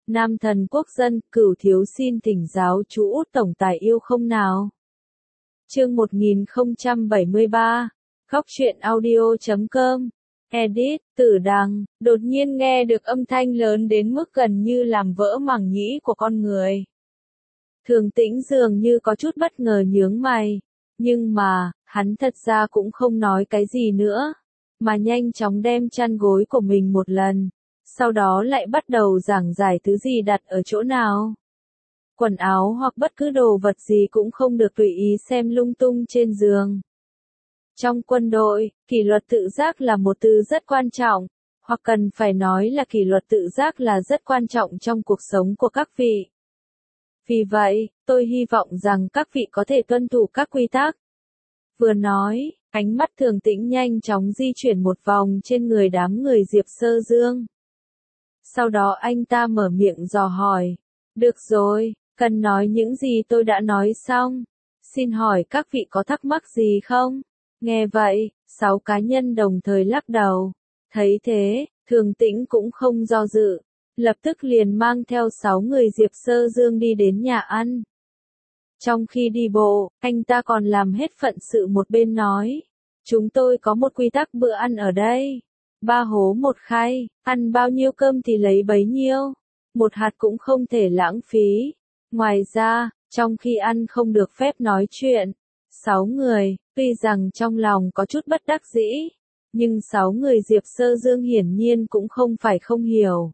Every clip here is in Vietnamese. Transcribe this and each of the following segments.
Nam thần quốc dân, Cửu thiếu xin thỉnh giáo chú Út tổng tài yêu không nào. Chương 1073, Khóc chuyện audio.com. Edit, Tử Đằng, đột nhiên nghe được âm thanh lớn đến mức gần như làm vỡ màng nhĩ của con người. Thường Tĩnh dường như có chút bất ngờ nhướng mày, nhưng mà, hắn thật ra cũng không nói cái gì nữa, mà nhanh chóng đem chăn gối của mình một lần, sau đó lại bắt đầu giảng giải thứ gì đặt ở chỗ nào. Quần áo hoặc bất cứ đồ vật gì cũng không được tùy ý xem lung tung trên giường. Trong quân đội, kỷ luật tự giác là một từ rất quan trọng, hoặc cần phải nói là kỷ luật tự giác là rất quan trọng trong cuộc sống của các vị. Vì vậy, tôi hy vọng rằng các vị có thể tuân thủ các quy tắc. Vừa nói, ánh mắt Thường Tĩnh nhanh chóng di chuyển một vòng trên người đám người Diệp Sơ Dương. Sau đó anh ta mở miệng dò hỏi. Được rồi, cần nói những gì tôi đã nói xong. Xin hỏi các vị có thắc mắc gì không? Nghe vậy, 6 cá nhân đồng thời lắc đầu. Thấy thế, Thường Tĩnh cũng không do dự, lập tức liền mang theo 6 người Diệp Sơ Dương đi đến nhà ăn. Trong khi đi bộ, anh ta còn làm hết phận sự một bên nói. Chúng tôi có một quy tắc bữa ăn ở đây. 3 hố 1 khay, ăn bao nhiêu cơm thì lấy bấy nhiêu. Một hạt cũng không thể lãng phí. Ngoài ra, trong khi ăn không được phép nói chuyện. 6 người, tuy rằng trong lòng có chút bất đắc dĩ, nhưng 6 người Diệp Sơ Dương hiển nhiên cũng không phải không hiểu.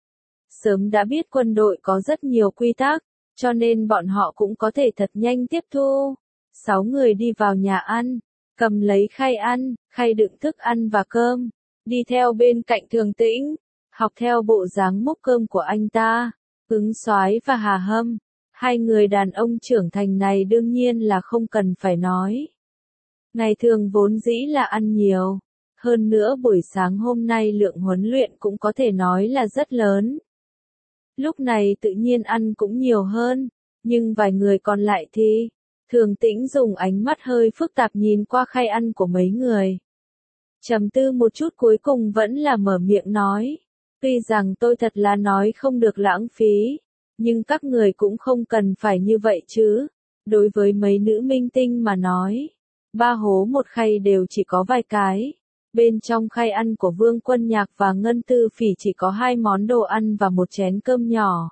Sớm đã biết quân đội có rất nhiều quy tắc, cho nên bọn họ cũng có thể thật nhanh tiếp thu. 6 người đi vào nhà ăn, cầm lấy khay ăn, khay đựng thức ăn và cơm, đi theo bên cạnh Thường Tĩnh, học theo bộ dáng múc cơm của anh ta. Ứng Soái và Hà Hâm, hai người đàn ông trưởng thành này đương nhiên là không cần phải nói. Ngày thường vốn dĩ là ăn nhiều, hơn nữa buổi sáng hôm nay lượng huấn luyện cũng có thể nói là rất lớn. Lúc này tự nhiên ăn cũng nhiều hơn, nhưng vài người còn lại thì, Thường Tĩnh dùng ánh mắt hơi phức tạp nhìn qua khay ăn của mấy người. Trầm tư một chút cuối cùng vẫn là mở miệng nói, tuy rằng tôi thật là nói không được lãng phí, nhưng các người cũng không cần phải như vậy chứ. Đối với mấy nữ minh tinh mà nói, 3 hố 1 khay đều chỉ có vài cái. Bên trong khay ăn của Vương Quân Nhạc và Ngân Tư Phỉ chỉ có 2 món đồ ăn và một chén cơm nhỏ.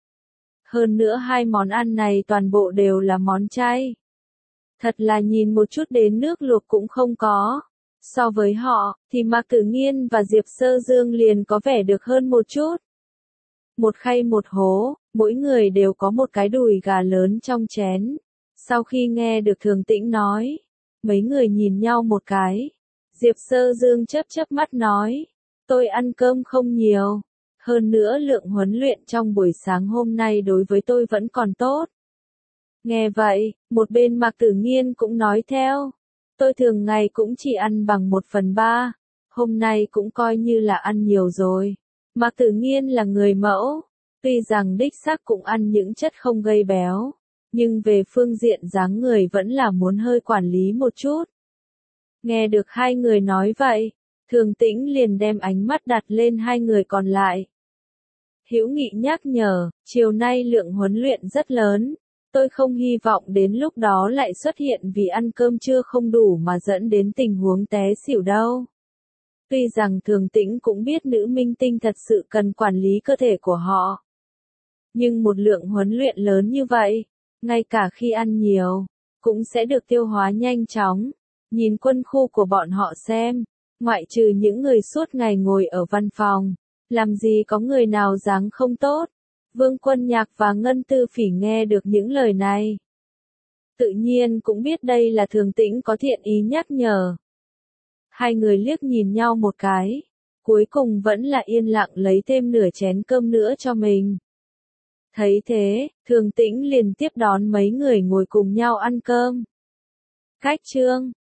Hơn nữa 2 món ăn này toàn bộ đều là món chay. Thật là nhìn một chút đến nước luộc cũng không có. So với họ, thì Mạc Tử Nghiên và Diệp Sơ Dương liền có vẻ được hơn một chút. Một khay một hố, mỗi người đều có một cái đùi gà lớn trong chén. Sau khi nghe được Thường Tĩnh nói, mấy người nhìn nhau một cái. Diệp Sơ Dương chớp chớp mắt nói, tôi ăn cơm không nhiều. Hơn nữa lượng huấn luyện trong buổi sáng hôm nay đối với tôi vẫn còn tốt. Nghe vậy, một bên Mạc Tử Nghiên cũng nói theo. Tôi thường ngày cũng chỉ ăn bằng 1/3, hôm nay cũng coi như là ăn nhiều rồi. Mạc Tử Nghiên là người mẫu, tuy rằng đích xác cũng ăn những chất không gây béo, nhưng về phương diện dáng người vẫn là muốn hơi quản lý một chút. Nghe được hai người nói vậy, Thường Tĩnh liền đem ánh mắt đặt lên hai người còn lại. Hữu Nghị nhắc nhở, chiều nay lượng huấn luyện rất lớn. Tôi không hy vọng đến lúc đó lại xuất hiện vì ăn cơm trưa không đủ mà dẫn đến tình huống té xỉu đâu. Tuy rằng Thường Tĩnh cũng biết nữ minh tinh thật sự cần quản lý cơ thể của họ. Nhưng một lượng huấn luyện lớn như vậy, ngay cả khi ăn nhiều, cũng sẽ được tiêu hóa nhanh chóng. Nhìn quân khu của bọn họ xem, ngoại trừ những người suốt ngày ngồi ở văn phòng, làm gì có người nào dáng không tốt. Vương Quân Nhạc và Ngân Tư Phỉ nghe được những lời này, tự nhiên cũng biết đây là Thường Tĩnh có thiện ý nhắc nhở. Hai người liếc nhìn nhau một cái, cuối cùng vẫn là yên lặng lấy thêm nửa chén cơm nữa cho mình. Thấy thế, Thường Tĩnh liền tiếp đón mấy người ngồi cùng nhau ăn cơm. Cách chương